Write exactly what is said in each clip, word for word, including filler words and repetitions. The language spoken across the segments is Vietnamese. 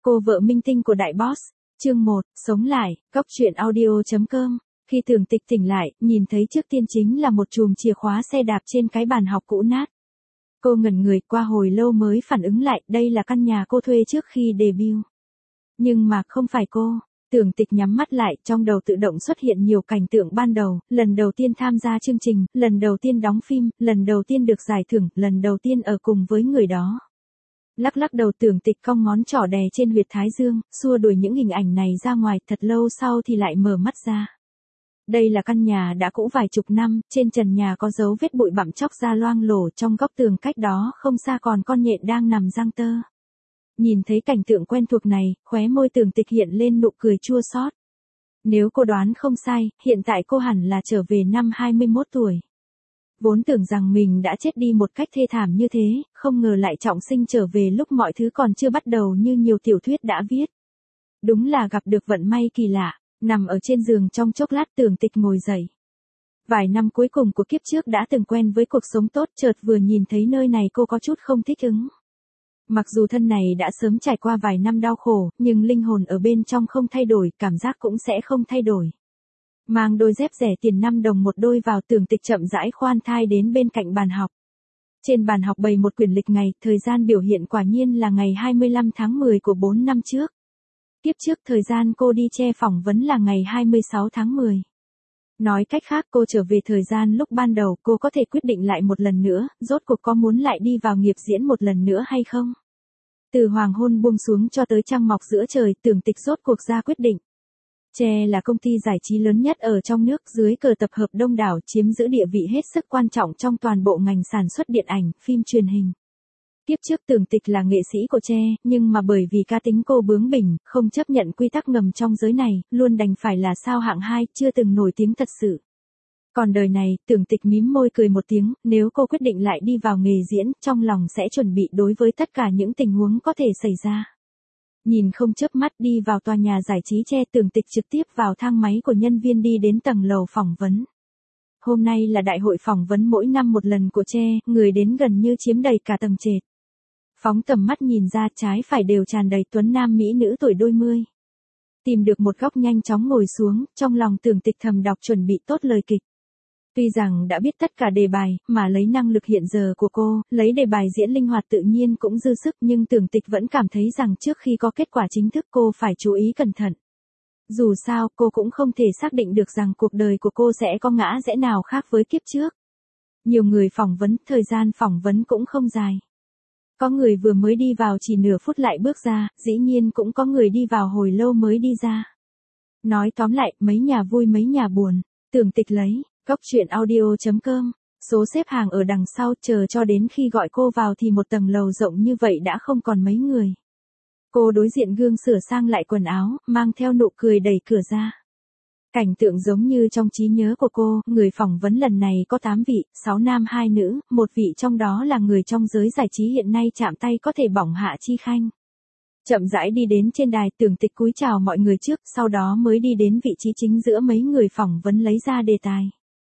Cô vợ minh tinh của đại boss, chương một, sống lại, góc truyện audio.com. Khi Tưởng Tịch tỉnh lại, nhìn thấy trước tiên chính là một chùm chìa khóa xe đạp trên cái bàn học cũ nát. Cô ngẩn người, qua hồi lâu mới phản ứng lại, đây là căn nhà cô thuê trước khi debut. Nhưng mà không phải cô. Tưởng Tịch nhắm mắt lại, trong đầu tự động xuất hiện nhiều cảnh tượng ban đầu, lần đầu tiên tham gia chương trình, lần đầu tiên đóng phim, lần đầu tiên được giải thưởng, lần đầu tiên ở cùng với người đó. Lắc lắc đầu, Tưởng Tịch cong ngón trỏ đè trên huyệt thái dương, xua đuổi những hình ảnh này ra ngoài, thật lâu sau thì lại mở mắt ra. Đây là căn nhà đã cũ vài chục năm, trên trần nhà có dấu vết bụi bặm chóc ra loang lổ, trong góc tường cách đó không xa còn con nhện đang nằm giang tơ. Nhìn thấy cảnh tượng quen thuộc này, khóe môi Tưởng Tịch hiện lên nụ cười chua xót. Nếu cô đoán không sai, hiện tại cô hẳn là trở về năm hai mươi mốt tuổi. Vốn tưởng rằng mình đã chết đi một cách thê thảm như thế, không ngờ lại trọng sinh trở về lúc mọi thứ còn chưa bắt đầu như nhiều tiểu thuyết đã viết. Đúng là gặp được vận may kỳ lạ, nằm ở trên giường trong chốc lát Tưởng Tịch ngồi dậy. Vài năm cuối cùng của kiếp trước đã từng quen với cuộc sống tốt, chợt vừa nhìn thấy nơi này cô có chút không thích ứng. Mặc dù thân này đã sớm trải qua vài năm đau khổ, nhưng linh hồn ở bên trong không thay đổi, cảm giác cũng sẽ không thay đổi. Mang đôi dép rẻ tiền năm đồng một đôi vào, Tưởng Tịch chậm rãi khoan thai đến bên cạnh bàn học. Trên bàn học bày một quyển lịch ngày, thời gian biểu hiện quả nhiên là ngày hai mươi lăm tháng mười của bốn năm trước. Kiếp trước thời gian cô đi che phỏng vấn là ngày hai mươi sáu tháng mười. Nói cách khác, cô trở về thời gian lúc ban đầu, cô có thể quyết định lại một lần nữa, rốt cuộc có muốn lại đi vào nghiệp diễn một lần nữa hay không? Từ hoàng hôn buông xuống cho tới trăng mọc giữa trời, Tưởng Tịch rốt cuộc ra quyết định. Che là công ty giải trí lớn nhất ở trong nước, dưới cờ tập hợp đông đảo, chiếm giữ địa vị hết sức quan trọng trong toàn bộ ngành sản xuất điện ảnh, phim truyền hình. Tiếp trước Tưởng Tịch là nghệ sĩ của Che, nhưng mà bởi vì cá tính cô bướng bỉnh, không chấp nhận quy tắc ngầm trong giới này, luôn đành phải là sao hạng hai, chưa từng nổi tiếng thật sự. Còn đời này, Tưởng Tịch mím môi cười một tiếng, nếu cô quyết định lại đi vào nghề diễn, trong lòng sẽ chuẩn bị đối với tất cả những tình huống có thể xảy ra. Nhìn không chớp mắt đi vào tòa nhà giải trí Che, Tưởng Tịch trực tiếp vào thang máy của nhân viên đi đến tầng lầu phỏng vấn. Hôm nay là đại hội phỏng vấn mỗi năm một lần của Che, người đến gần như chiếm đầy cả tầng trệt. Phóng tầm mắt nhìn ra, trái phải đều tràn đầy tuấn nam mỹ nữ tuổi đôi mươi. Tìm được một góc nhanh chóng ngồi xuống, trong lòng Tưởng Tịch thầm đọc chuẩn bị tốt lời kịch. Tuy rằng đã biết tất cả đề bài, mà lấy năng lực hiện giờ của cô, lấy đề bài diễn linh hoạt tự nhiên cũng dư sức, nhưng Tưởng Tịch vẫn cảm thấy rằng trước khi có kết quả chính thức cô phải chú ý cẩn thận. Dù sao, cô cũng không thể xác định được rằng cuộc đời của cô sẽ có ngã rẽ nào khác với kiếp trước. Nhiều người phỏng vấn, thời gian phỏng vấn cũng không dài. Có người vừa mới đi vào chỉ nửa phút lại bước ra, dĩ nhiên cũng có người đi vào hồi lâu mới đi ra. Nói tóm lại, mấy nhà vui mấy nhà buồn. Tưởng Tịch lấy góc truyện audio.com, số xếp hàng ở đằng sau, chờ cho đến khi gọi cô vào thì một tầng lầu rộng như vậy đã không còn mấy người. Cô đối diện gương sửa sang lại quần áo, mang theo nụ cười đẩy cửa ra. Cảnh tượng giống như trong trí nhớ của cô, người phỏng vấn lần này có tám vị, sáu nam hai nữ, một vị trong đó là người trong giới giải trí hiện nay chạm tay có thể bỏng Hạ Chi Khanh. Chậm rãi đi đến trên đài, Tưởng Tịch cúi chào mọi người trước, sau đó mới đi đến vị trí chính giữa mấy người phỏng vấn lấy ra đề tài.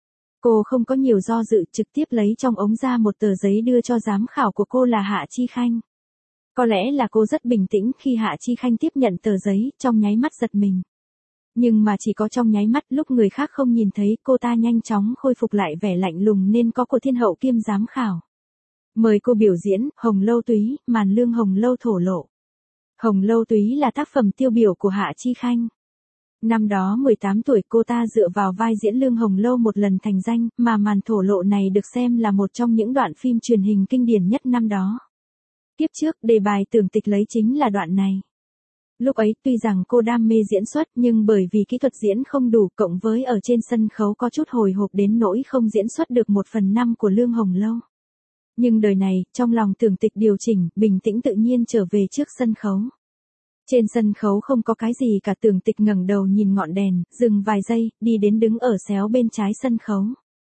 Cô không có nhiều do dự, trực tiếp lấy trong ống ra một tờ giấy đưa cho giám khảo của cô là Hạ Chi Khanh. Có lẽ là cô rất bình tĩnh khi Hạ Chi Khanh tiếp nhận tờ giấy, trong nháy mắt giật mình. Nhưng mà chỉ có trong nháy mắt, lúc người khác không nhìn thấy, cô ta nhanh chóng khôi phục lại vẻ lạnh lùng nên có của thiên hậu kiêm giám khảo. Mời cô biểu diễn, Hồng Lâu Túy, màn lương Hồng Lâu thổ lộ. Hồng Lâu Túy là tác phẩm tiêu biểu của Hạ Chi Khanh. Năm đó mười tám tuổi, cô ta dựa vào vai diễn lương Hồng Lâu một lần thành danh, mà màn thổ lộ này được xem là một trong những đoạn phim truyền hình kinh điển nhất năm đó. Kiếp trước, đề bài Tưởng Tịch lấy chính là đoạn này. Lúc ấy, tuy rằng cô đam mê diễn xuất, nhưng bởi vì kỹ thuật diễn không đủ, cộng với ở trên sân khấu có chút hồi hộp đến nỗi không diễn xuất được một phần năm của lương Hồng Lâu. Nhưng đời này, trong lòng Tưởng Tịch điều chỉnh, bình tĩnh tự nhiên trở về trước sân khấu. Trên sân khấu không có cái gì cả, Tưởng Tịch ngẩng đầu nhìn ngọn đèn, dừng vài giây, đi đến đứng ở xéo bên trái sân khấu.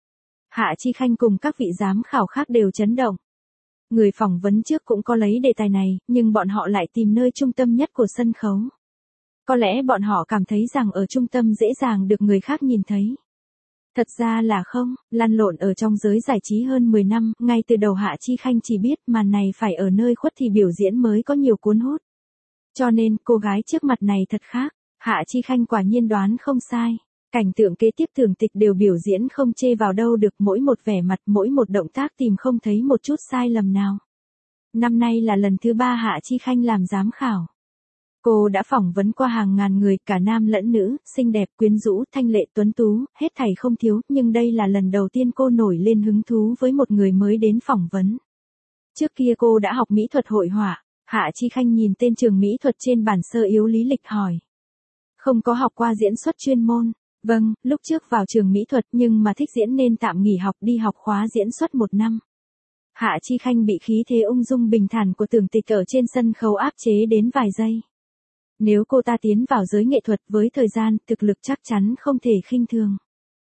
Hạ Chi Khanh cùng các vị giám khảo khác đều chấn động. Người phỏng vấn trước cũng có lấy đề tài này, nhưng bọn họ lại tìm nơi trung tâm nhất của sân khấu. Có lẽ bọn họ cảm thấy rằng ở trung tâm dễ dàng được người khác nhìn thấy. Thật ra là không, lăn lộn ở trong giới giải trí hơn mười năm, ngay từ đầu Hạ Chi Khanh chỉ biết màn này phải ở nơi khuất thì biểu diễn mới có nhiều cuốn hút. Cho nên, cô gái trước mặt này thật khác. Hạ Chi Khanh quả nhiên đoán không sai. Cảnh tượng kế tiếp Tưởng Tịch đều biểu diễn không chê vào đâu được, mỗi một vẻ mặt, mỗi một động tác tìm không thấy một chút sai lầm nào. Năm nay là lần thứ ba Hạ Chi Khanh làm giám khảo. Cô đã phỏng vấn qua hàng ngàn người, cả nam lẫn nữ, xinh đẹp, quyến rũ, thanh lệ, tuấn tú, hết thảy không thiếu, nhưng đây là lần đầu tiên cô nổi lên hứng thú với một người mới đến phỏng vấn. Trước kia cô đã học mỹ thuật hội họa. Hạ Chi Khanh nhìn tên trường mỹ thuật trên bản sơ yếu lý lịch hỏi. Không có học qua diễn xuất chuyên môn. Vâng, lúc trước vào trường mỹ thuật nhưng mà thích diễn nên tạm nghỉ học đi học khóa diễn xuất một năm. Hạ Chi Khanh bị khí thế ung dung bình thản của Tưởng Tịch ở trên sân khấu áp chế đến vài giây. Nếu cô ta tiến vào giới nghệ thuật với thời gian, thực lực chắc chắn không thể khinh thường.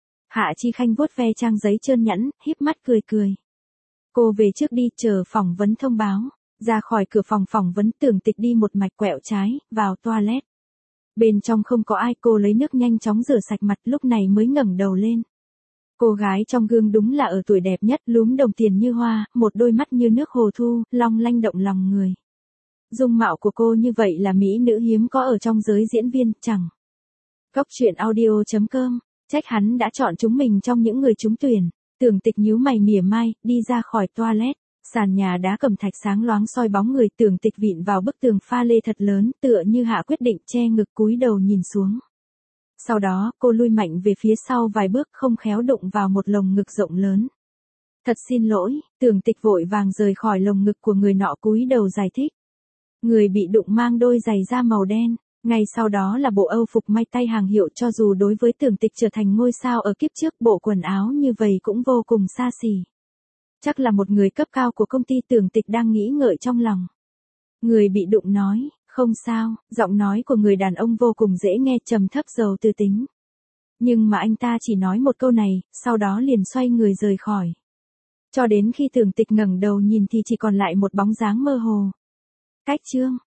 Hạ Chi Khanh vuốt ve trang giấy trơn nhẵn, híp mắt cười cười. Cô về trước đi, chờ phỏng vấn thông báo. Ra khỏi cửa phòng phỏng vấn, Tưởng Tịch đi một mạch quẹo trái, vào toilet. Bên trong không có ai, cô lấy nước nhanh chóng rửa sạch mặt, lúc này mới ngẩng đầu lên. Cô gái trong gương đúng là ở tuổi đẹp nhất, lúm đồng tiền như hoa, một đôi mắt như nước hồ thu, long lanh động lòng người. Dung mạo của cô như vậy là mỹ nữ hiếm có ở trong giới diễn viên, chẳng. Góc truyện audio chấm com, trách hắn đã chọn chúng mình trong những người trúng tuyển. Tưởng Tịch nhíu mày mỉa mai, đi ra khỏi toilet. Sàn nhà đá cẩm thạch sáng loáng soi bóng người, Tưởng Tịch vịn vào bức tường pha lê thật lớn, tựa như hạ quyết định, che ngực cúi đầu nhìn xuống. Sau đó, cô lui mạnh về phía sau vài bước, không khéo đụng vào một lồng ngực rộng lớn. Thật xin lỗi, Tưởng Tịch vội vàng rời khỏi lồng ngực của người nọ, cúi đầu giải thích. Người bị đụng mang đôi giày da màu đen, ngay sau đó là bộ âu phục may tay hàng hiệu, cho dù đối với Tưởng Tịch trở thành ngôi sao ở kiếp trước, bộ quần áo như vậy cũng vô cùng xa xỉ. Chắc là một người cấp cao của công ty, Tưởng Tịch đang nghĩ ngợi trong lòng. Người bị đụng nói, không sao, giọng nói của người đàn ông vô cùng dễ nghe, trầm thấp giàu tư tính. Nhưng mà anh ta chỉ nói một câu này, sau đó liền xoay người rời khỏi. Cho đến khi Tưởng Tịch ngẩng đầu nhìn thì chỉ còn lại một bóng dáng mơ hồ. Cách chương